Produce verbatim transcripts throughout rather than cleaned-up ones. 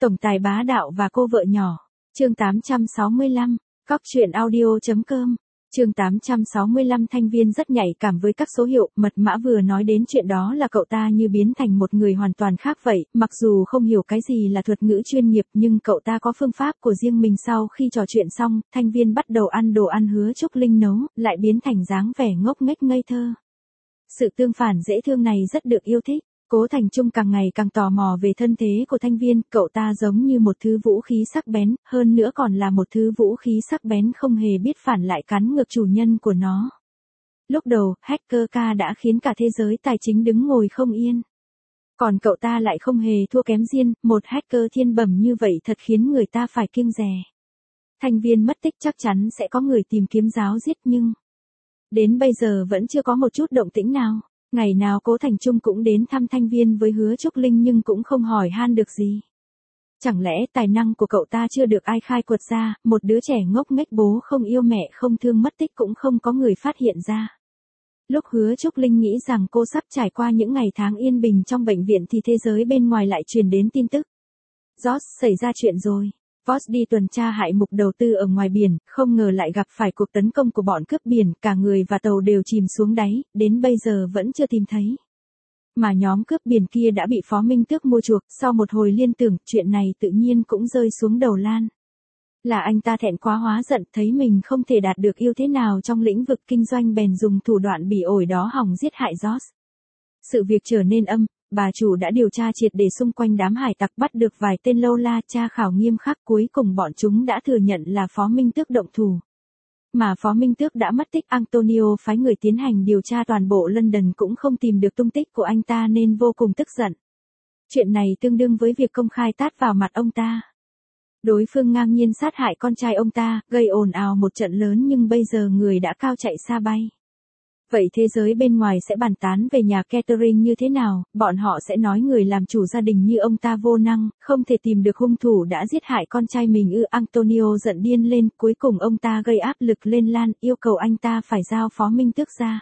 Tổng tài bá đạo và cô vợ nhỏ. Chương tám trăm sáu mươi lăm. Cóc truyện audio.com. Chương tám trăm sáu mươi lăm. Thanh Viên rất nhạy cảm với các số hiệu, mật mã vừa nói đến chuyện đó là cậu ta như biến thành một người hoàn toàn khác vậy, mặc dù không hiểu cái gì là thuật ngữ chuyên nghiệp nhưng cậu ta có phương pháp của riêng mình. Sau khi trò chuyện xong, Thanh Viên bắt đầu ăn đồ ăn hứa Trúc Linh nấu, lại biến thành dáng vẻ ngốc nghếch ngây thơ. Sự tương phản dễ thương này rất được yêu thích. Cố Thành Trung càng ngày càng tò mò về thân thế của Thanh Viên, cậu ta giống như một thứ vũ khí sắc bén, hơn nữa còn là một thứ vũ khí sắc bén không hề biết phản lại cắn ngược chủ nhân của nó. Lúc đầu, hacker K đã khiến cả thế giới tài chính đứng ngồi không yên. Còn cậu ta lại không hề thua kém Diên, một hacker thiên bẩm như vậy thật khiến người ta phải kiêng dè. Thanh Viên mất tích chắc chắn sẽ có người tìm kiếm giáo giết nhưng... đến bây giờ vẫn chưa có một chút động tĩnh nào. Ngày nào Cố Thành Trung cũng đến thăm Thanh Viên với hứa Trúc Linh nhưng cũng không hỏi han được gì. Chẳng lẽ tài năng của cậu ta chưa được ai khai quật ra, một đứa trẻ ngốc nghếch bố không yêu mẹ không thương mất tích cũng không có người phát hiện ra. Lúc hứa Trúc Linh nghĩ rằng cô sắp trải qua những ngày tháng yên bình trong bệnh viện thì thế giới bên ngoài lại truyền đến tin tức. Joss, xảy ra chuyện rồi. Voss đi tuần tra hại mục đầu tư ở ngoài biển, không ngờ lại gặp phải cuộc tấn công của bọn cướp biển, cả người và tàu đều chìm xuống đáy, đến bây giờ vẫn chưa tìm thấy. Mà nhóm cướp biển kia đã bị Phó Minh Tước mua chuộc, sau một hồi liên tưởng, chuyện này tự nhiên cũng rơi xuống đầu Lan. Là anh ta thẹn quá hóa giận, thấy mình không thể đạt được ưu thế nào trong lĩnh vực kinh doanh bèn dùng thủ đoạn bỉ ổi đó hòng giết hại Joss. Sự việc trở nên âm. Bà chủ đã điều tra triệt để xung quanh đám hải tặc, bắt được vài tên lâu la, tra khảo nghiêm khắc, cuối cùng bọn chúng đã thừa nhận là Phó Minh Tước động thủ. Mà Phó Minh Tước đã mất tích, Antonio phái người tiến hành điều tra toàn bộ London cũng không tìm được tung tích của anh ta nên vô cùng tức giận. Chuyện này tương đương với việc công khai tát vào mặt ông ta. Đối phương ngang nhiên sát hại con trai ông ta, gây ồn ào một trận lớn nhưng bây giờ người đã cao chạy xa bay. Vậy thế giới bên ngoài sẽ bàn tán về nhà Catherine như thế nào, bọn họ sẽ nói người làm chủ gia đình như ông ta vô năng, không thể tìm được hung thủ đã giết hại con trai mình ư. Antonio giận điên lên, cuối cùng ông ta gây áp lực lên Lan, yêu cầu anh ta phải giao Phó Minh Tước ra.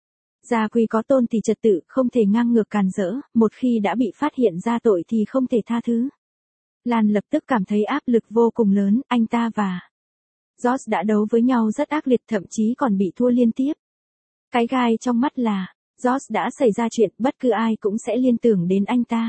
Gia quy có tôn thì trật tự, không thể ngang ngược càn rỡ, một khi đã bị phát hiện ra tội thì không thể tha thứ. Lan lập tức cảm thấy áp lực vô cùng lớn, anh ta và Joss đã đấu với nhau rất ác liệt, thậm chí còn bị thua liên tiếp. Cái gai trong mắt là, Joss đã xảy ra chuyện, bất cứ ai cũng sẽ liên tưởng đến anh ta.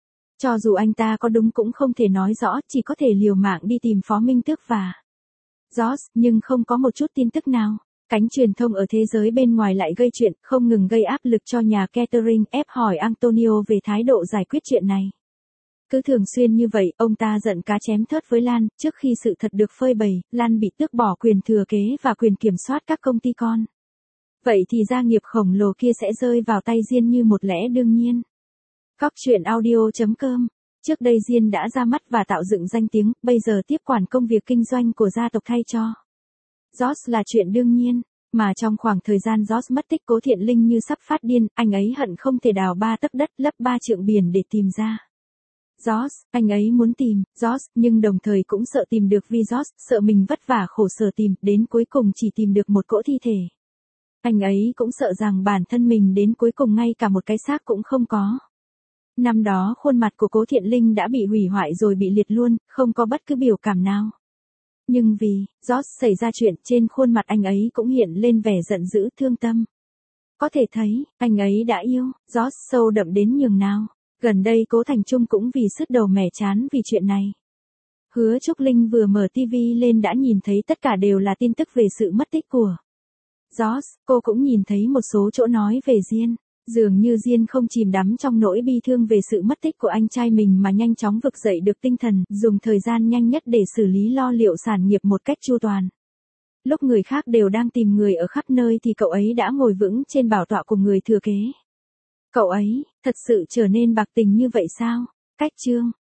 Cho dù anh ta có đúng cũng không thể nói rõ, chỉ có thể liều mạng đi tìm Phó Minh Tước và Joss, nhưng không có một chút tin tức nào. Cánh truyền thông ở thế giới bên ngoài lại gây chuyện, không ngừng gây áp lực cho nhà Catherine, ép hỏi Antonio về thái độ giải quyết chuyện này. Cứ thường xuyên như vậy, ông ta giận cá chém thớt với Lan, trước khi sự thật được phơi bày, Lan bị tước bỏ quyền thừa kế và quyền kiểm soát các công ty con. Vậy thì gia nghiệp khổng lồ kia sẽ rơi vào tay Diên như một lẽ đương nhiên. Cóc truyện audio.com. Trước đây Diên đã ra mắt và tạo dựng danh tiếng, bây giờ tiếp quản công việc kinh doanh của gia tộc thay cho Joss là chuyện đương nhiên. Mà trong khoảng thời gian Joss mất tích, Cố Thiện Linh như sắp phát điên, anh ấy hận không thể đào ba tấc đất lấp ba trượng biển để tìm ra Joss. Anh ấy muốn tìm Joss, nhưng đồng thời cũng sợ tìm được vì Joss, sợ mình vất vả khổ sở tìm, đến cuối cùng chỉ tìm được một cỗ thi thể. Anh ấy cũng sợ rằng bản thân mình đến cuối cùng ngay cả một cái xác cũng không có. Năm đó khuôn mặt của Cố Thiện Linh đã bị hủy hoại rồi bị liệt luôn, không có bất cứ biểu cảm nào. Nhưng vì Joss xảy ra chuyện, trên khuôn mặt anh ấy cũng hiện lên vẻ giận dữ, thương tâm. Có thể thấy, anh ấy đã yêu Joss sâu đậm đến nhường nào. Gần đây Cố Thành Trung cũng vì sứt đầu mẻ chán vì chuyện này. Hứa Trúc Linh vừa mở tivi lên đã nhìn thấy tất cả đều là tin tức về sự mất tích của Joss. Cô cũng nhìn thấy một số chỗ nói về Diên. Dường như Diên không chìm đắm trong nỗi bi thương về sự mất tích của anh trai mình mà nhanh chóng vực dậy được tinh thần, dùng thời gian nhanh nhất để xử lý lo liệu sản nghiệp một cách chu toàn. Lúc người khác đều đang tìm người ở khắp nơi thì cậu ấy đã ngồi vững trên bảo tọa của người thừa kế. Cậu ấy, thật sự trở nên bạc tình như vậy sao? Cách chương